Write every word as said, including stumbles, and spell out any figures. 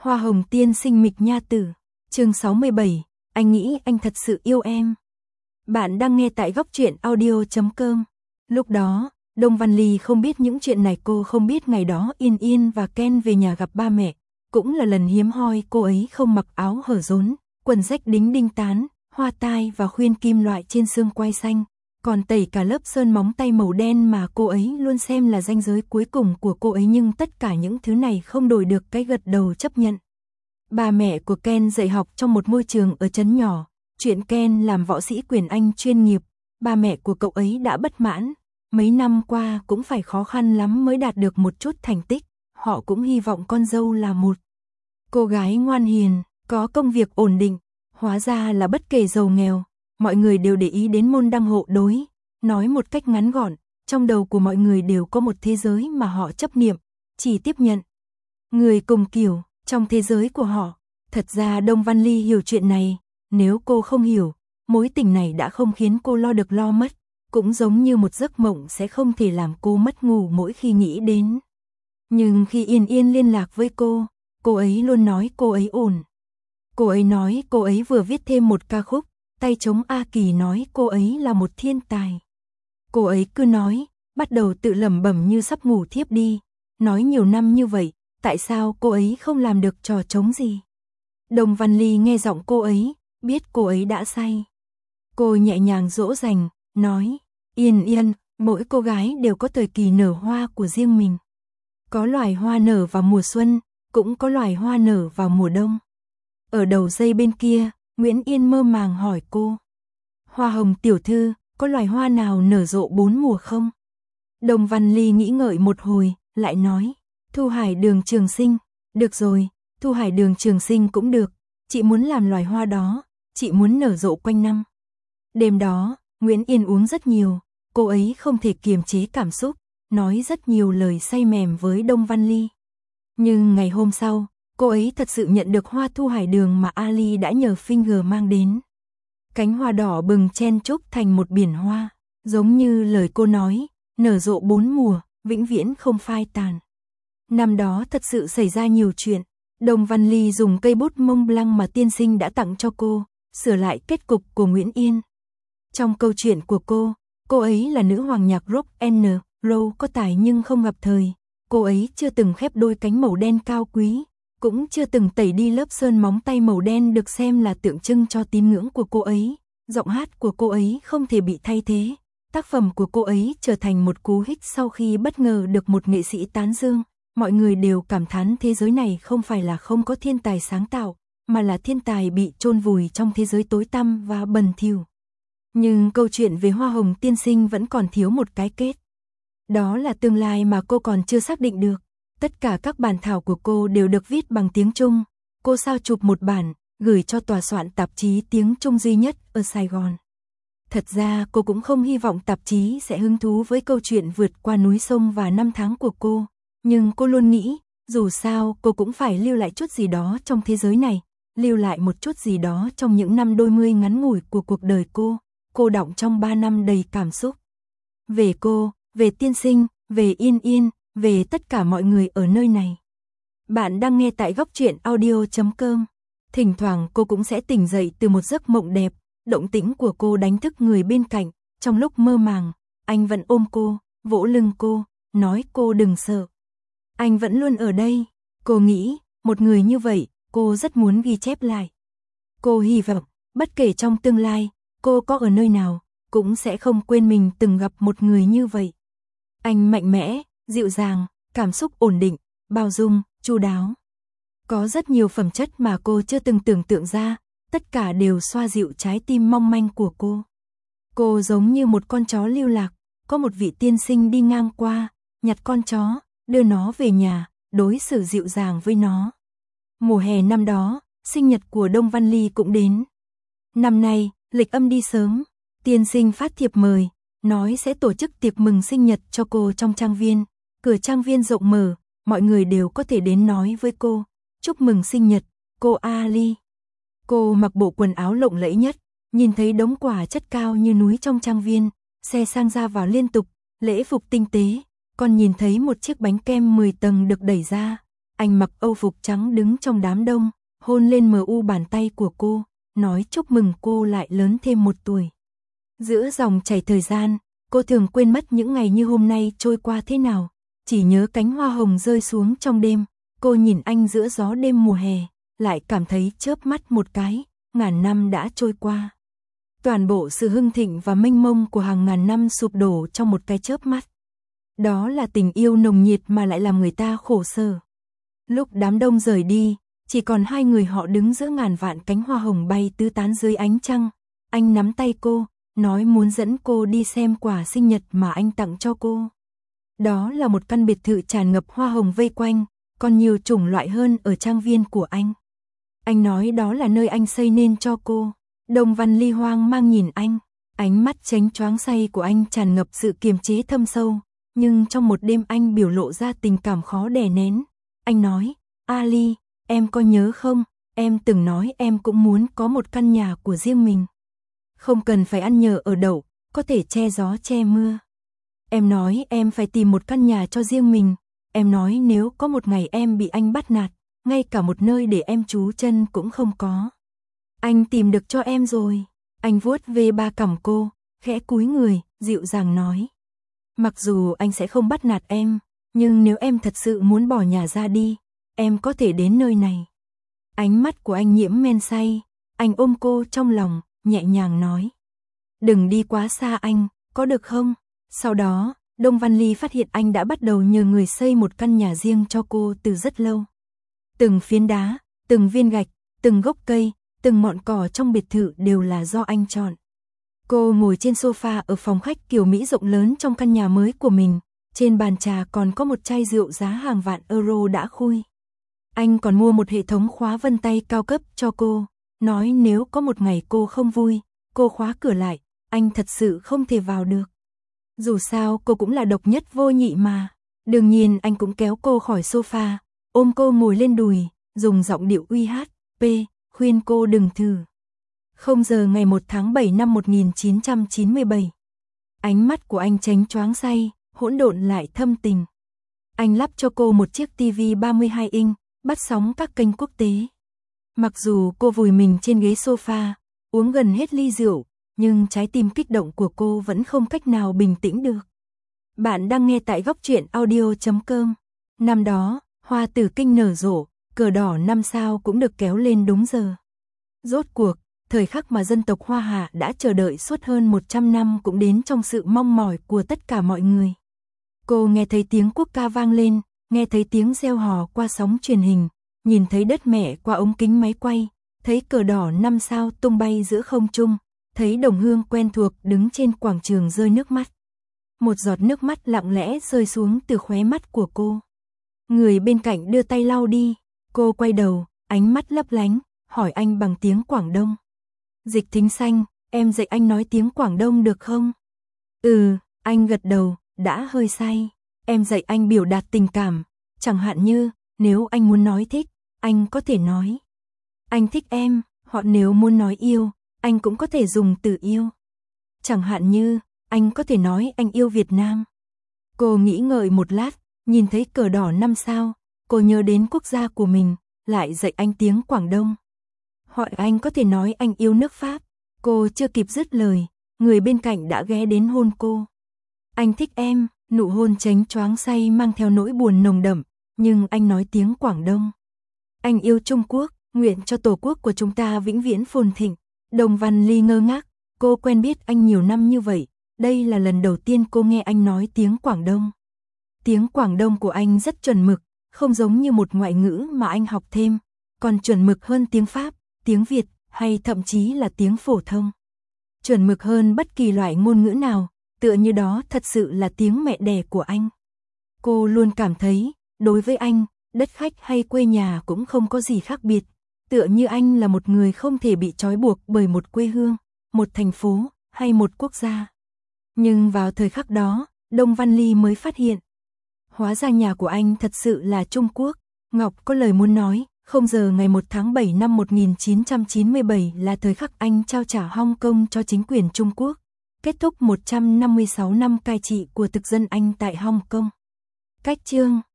Hoa hồng tiên sinh Mịch Nha Tử, chương sáu mươi bảy, anh nghĩ anh thật sự yêu em. Bạn đang nghe tại góc truyện audio chấm com. Lúc đó, Đông Văn Ly không biết những chuyện này, cô không biết ngày đó Yên Yên và Ken về nhà gặp ba mẹ, cũng là lần hiếm hoi cô ấy không mặc áo hở rốn, quần rách đính đinh tán, hoa tai và khuyên kim loại trên xương quai xanh, còn tẩy cả lớp sơn móng tay màu đen mà cô ấy luôn xem là ranh giới cuối cùng của cô ấy, nhưng tất cả những thứ này không đổi được cái gật đầu chấp nhận. Ba mẹ của Ken dạy học trong một môi trường ở trấn nhỏ, chuyện Ken làm võ sĩ quyền Anh chuyên nghiệp, ba mẹ của cậu ấy đã bất mãn, mấy năm qua cũng phải khó khăn lắm mới đạt được một chút thành tích, họ cũng hy vọng con dâu là một cô gái ngoan hiền, có công việc ổn định, hóa ra là bất kể giàu nghèo, mọi người đều để ý đến môn đăng hộ đối, nói một cách ngắn gọn, trong đầu của mọi người đều có một thế giới mà họ chấp niệm, chỉ tiếp nhận người cùng kiểu trong thế giới của họ. Thật ra Đông Văn Ly hiểu chuyện này, nếu cô không hiểu, mối tình này đã không khiến cô lo được lo mất, cũng giống như một giấc mộng sẽ không thể làm cô mất ngủ mỗi khi nghĩ đến. Nhưng khi Yên Yên liên lạc với cô, cô ấy luôn nói cô ấy ổn. Cô ấy nói cô ấy vừa viết thêm một ca khúc, tay trống A Kỳ nói cô ấy là một thiên tài. Cô ấy cứ nói, bắt đầu tự lẩm bẩm như sắp ngủ thiếp đi, nói nhiều năm như vậy, tại sao cô ấy không làm được trò trống gì? Đông Văn Ly nghe giọng cô ấy, biết cô ấy đã say. Cô nhẹ nhàng dỗ dành, nói, Yên Yên, mỗi cô gái đều có thời kỳ nở hoa của riêng mình. Có loài hoa nở vào mùa xuân, cũng có loài hoa nở vào mùa đông. Ở đầu dây bên kia, Nguyễn Yên mơ màng hỏi cô, Hoa hồng tiểu thư, có loài hoa nào nở rộ bốn mùa không? Đông Văn Ly nghĩ ngợi một hồi, lại nói, Thu Hải Đường Trường Sinh. Được rồi, Thu Hải Đường Trường Sinh cũng được, chị muốn làm loài hoa đó, chị muốn nở rộ quanh năm. Đêm đó, Nguyễn Yên uống rất nhiều, cô ấy không thể kiềm chế cảm xúc, nói rất nhiều lời say mềm với Đông Văn Ly. Nhưng ngày hôm sau, cô ấy thật sự nhận được hoa Thu Hải Đường mà Ali đã nhờ Finger mang đến. Cánh hoa đỏ bừng chen chúc thành một biển hoa, giống như lời cô nói, nở rộ bốn mùa, vĩnh viễn không phai tàn. Năm đó thật sự xảy ra nhiều chuyện, Đông Văn Ly dùng cây bút Mont Blanc mà tiên sinh đã tặng cho cô, sửa lại kết cục của Nguyễn Yên. Trong câu chuyện của cô, cô ấy là nữ hoàng nhạc rock and roll có tài nhưng không gặp thời, cô ấy chưa từng khép đôi cánh màu đen cao quý, cũng chưa từng tẩy đi lớp sơn móng tay màu đen được xem là tượng trưng cho tín ngưỡng của cô ấy, giọng hát của cô ấy không thể bị thay thế, tác phẩm của cô ấy trở thành một cú hích sau khi bất ngờ được một nghệ sĩ tán dương. Mọi người đều cảm thán thế giới này không phải là không có thiên tài sáng tạo, mà là thiên tài bị chôn vùi trong thế giới tối tăm và bẩn thỉu. Nhưng câu chuyện về Hoa hồng tiên sinh vẫn còn thiếu một cái kết. Đó là tương lai mà cô còn chưa xác định được. Tất cả các bản thảo của cô đều được viết bằng tiếng Trung. Cô sao chụp một bản, gửi cho tòa soạn tạp chí tiếng Trung duy nhất ở Sài Gòn. Thật ra cô cũng không hy vọng tạp chí sẽ hứng thú với câu chuyện vượt qua núi sông và năm tháng của cô. Nhưng cô luôn nghĩ, dù sao cô cũng phải lưu lại chút gì đó trong thế giới này, lưu lại một chút gì đó trong những năm đôi mươi ngắn ngủi của cuộc đời cô, cô đọng trong ba năm đầy cảm xúc. Về cô, về tiên sinh, về Yên Yên, về tất cả mọi người ở nơi này. Bạn đang nghe tại góc truyện audio chấm com. Thỉnh thoảng cô cũng sẽ tỉnh dậy từ một giấc mộng đẹp, động tĩnh của cô đánh thức người bên cạnh, trong lúc mơ màng, anh vẫn ôm cô, vỗ lưng cô, nói cô đừng sợ. Anh vẫn luôn ở đây, cô nghĩ, một người như vậy, cô rất muốn ghi chép lại. Cô hy vọng, bất kể trong tương lai, cô có ở nơi nào, cũng sẽ không quên mình từng gặp một người như vậy. Anh mạnh mẽ, dịu dàng, cảm xúc ổn định, bao dung, chu đáo. Có rất nhiều phẩm chất mà cô chưa từng tưởng tượng ra, tất cả đều xoa dịu trái tim mong manh của cô. Cô giống như một con chó lưu lạc, có một vị tiên sinh đi ngang qua, nhặt con chó, đưa nó về nhà, đối xử dịu dàng với nó. Mùa hè năm đó, sinh nhật của Đông Văn Ly cũng đến. Năm nay, lịch âm đi sớm, tiên sinh phát thiệp mời, nói sẽ tổ chức tiệc mừng sinh nhật cho cô trong trang viên. Cửa trang viên rộng mở, mọi người đều có thể đến nói với cô, chúc mừng sinh nhật, cô Ali. Cô mặc bộ quần áo lộng lẫy nhất, nhìn thấy đống quà chất cao như núi trong trang viên, xe sang ra vào liên tục, lễ phục tinh tế. Còn nhìn thấy một chiếc bánh kem mười tầng được đẩy ra, Anh mặc âu phục trắng đứng trong đám đông, hôn lên mờ u bàn tay của cô, nói chúc mừng cô lại lớn thêm một tuổi. Giữa dòng chảy thời gian, cô thường quên mất những ngày như hôm nay trôi qua thế nào, chỉ nhớ cánh hoa hồng rơi xuống trong đêm. Cô nhìn anh giữa gió đêm mùa hè, lại cảm thấy chớp mắt một cái, ngàn năm đã trôi qua. Toàn bộ sự hưng thịnh và mênh mông của hàng ngàn năm sụp đổ trong một cái chớp mắt. Đó là tình yêu nồng nhiệt mà lại làm người ta khổ sở. Lúc đám đông rời đi, chỉ còn hai người họ đứng giữa ngàn vạn cánh hoa hồng bay tứ tán dưới ánh trăng. Anh nắm tay cô, nói muốn dẫn cô đi xem quà sinh nhật mà anh tặng cho cô. Đó là một căn biệt thự tràn ngập hoa hồng vây quanh, còn nhiều chủng loại hơn ở trang viên của anh. Anh nói đó là nơi anh xây nên cho cô. Đông Văn Ly hoang mang nhìn anh, ánh mắt chánh choáng say của anh tràn ngập sự kiềm chế thâm sâu, nhưng trong một đêm anh biểu lộ ra tình cảm khó đè nén. Anh nói, Ali, em có nhớ không, em từng nói em cũng muốn có một căn nhà của riêng mình. Không cần phải ăn nhờ ở đậu, có thể che gió che mưa. Em nói em phải tìm một căn nhà cho riêng mình. Em nói nếu có một ngày em bị anh bắt nạt, ngay cả một nơi để em trú chân cũng không có. Anh tìm được cho em rồi. Anh vuốt về ba cằm cô, khẽ cúi người, dịu dàng nói. Mặc dù anh sẽ không bắt nạt em, nhưng nếu em thật sự muốn bỏ nhà ra đi, em có thể đến nơi này. Ánh mắt của anh nhiễm men say, anh ôm cô trong lòng, nhẹ nhàng nói. Đừng đi quá xa anh, có được không? Sau đó, Đông Văn Ly phát hiện anh đã bắt đầu nhờ người xây một căn nhà riêng cho cô từ rất lâu. Từng phiến đá, từng viên gạch, từng gốc cây, từng ngọn cỏ trong biệt thự đều là do anh chọn. Cô ngồi trên sofa ở phòng khách kiểu Mỹ rộng lớn trong căn nhà mới của mình. Trên bàn trà còn có một chai rượu giá hàng vạn euro đã khui. Anh còn mua một hệ thống khóa vân tay cao cấp cho cô, nói nếu có một ngày cô không vui, cô khóa cửa lại, anh thật sự không thể vào được. Dù sao cô cũng là độc nhất vô nhị mà. Đương nhiên anh cũng kéo cô khỏi sofa, ôm cô ngồi lên đùi, dùng giọng điệu uy hát, p, khuyên cô đừng thử. Không giờ ngày một tháng bảy năm một nghìn chín trăm chín mươi bảy. Ánh mắt của anh chánh choáng say, hỗn độn lại thâm tình. Anh lắp cho cô một chiếc tivi ba mươi hai inch, bắt sóng các kênh quốc tế. Mặc dù cô vùi mình trên ghế sofa, uống gần hết ly rượu, nhưng trái tim kích động của cô vẫn không cách nào bình tĩnh được. Bạn đang nghe tại góc truyện audio chấm com. Năm đó, hoa tử kinh nở rộ, cờ đỏ năm sao cũng được kéo lên đúng giờ. Rốt cuộc, thời khắc mà dân tộc Hoa Hạ đã chờ đợi suốt hơn một trăm năm cũng đến trong sự mong mỏi của tất cả mọi người. Cô nghe thấy tiếng quốc ca vang lên, nghe thấy tiếng reo hò qua sóng truyền hình, nhìn thấy đất mẹ qua ống kính máy quay, thấy cờ đỏ năm sao tung bay giữa không trung, thấy đồng hương quen thuộc đứng trên quảng trường rơi nước mắt. Một giọt nước mắt lặng lẽ rơi xuống từ khóe mắt của cô. Người bên cạnh đưa tay lau đi, cô quay đầu, ánh mắt lấp lánh, hỏi anh bằng tiếng Quảng Đông. Dịch Thính Xanh, em dạy anh nói tiếng Quảng Đông được không? Ừ, anh gật đầu, đã hơi say. Em dạy anh biểu đạt tình cảm, chẳng hạn như, nếu anh muốn nói thích, anh có thể nói anh thích em, hoặc nếu muốn nói yêu, anh cũng có thể dùng từ yêu. Chẳng hạn như, anh có thể nói anh yêu Việt Nam. Cô nghĩ ngợi một lát, nhìn thấy cờ đỏ năm sao, cô nhớ đến quốc gia của mình, lại dạy anh tiếng Quảng Đông. Hoặc anh có thể nói anh yêu nước Pháp. Cô chưa kịp dứt lời, người bên cạnh đã ghé đến hôn cô. Anh thích em, nụ hôn chánh choáng say mang theo nỗi buồn nồng đậm, nhưng anh nói tiếng Quảng Đông. Anh yêu Trung Quốc, nguyện cho tổ quốc của chúng ta vĩnh viễn phồn thịnh. Đông Văn Ly ngơ ngác, cô quen biết anh nhiều năm như vậy, đây là lần đầu tiên cô nghe anh nói tiếng Quảng Đông. Tiếng Quảng Đông của anh rất chuẩn mực, không giống như một ngoại ngữ mà anh học thêm, còn chuẩn mực hơn tiếng Pháp, tiếng Việt, hay thậm chí là tiếng phổ thông. Chuẩn mực hơn bất kỳ loại ngôn ngữ nào, tựa như đó thật sự là tiếng mẹ đẻ của anh. Cô luôn cảm thấy, đối với anh, đất khách hay quê nhà cũng không có gì khác biệt, tựa như anh là một người không thể bị trói buộc bởi một quê hương, một thành phố, hay một quốc gia. Nhưng vào thời khắc đó, Đông Văn Ly mới phát hiện. Hóa ra nhà của anh thật sự là Trung Quốc. Ngọc có lời muốn nói, không giờ ngày một tháng bảy năm một nghìn chín trăm chín mươi bảy là thời khắc anh trao trả Hong Kong cho chính quyền Trung Quốc, kết thúc một trăm năm mươi sáu năm cai trị của thực dân Anh tại Hong Kong. Cách chương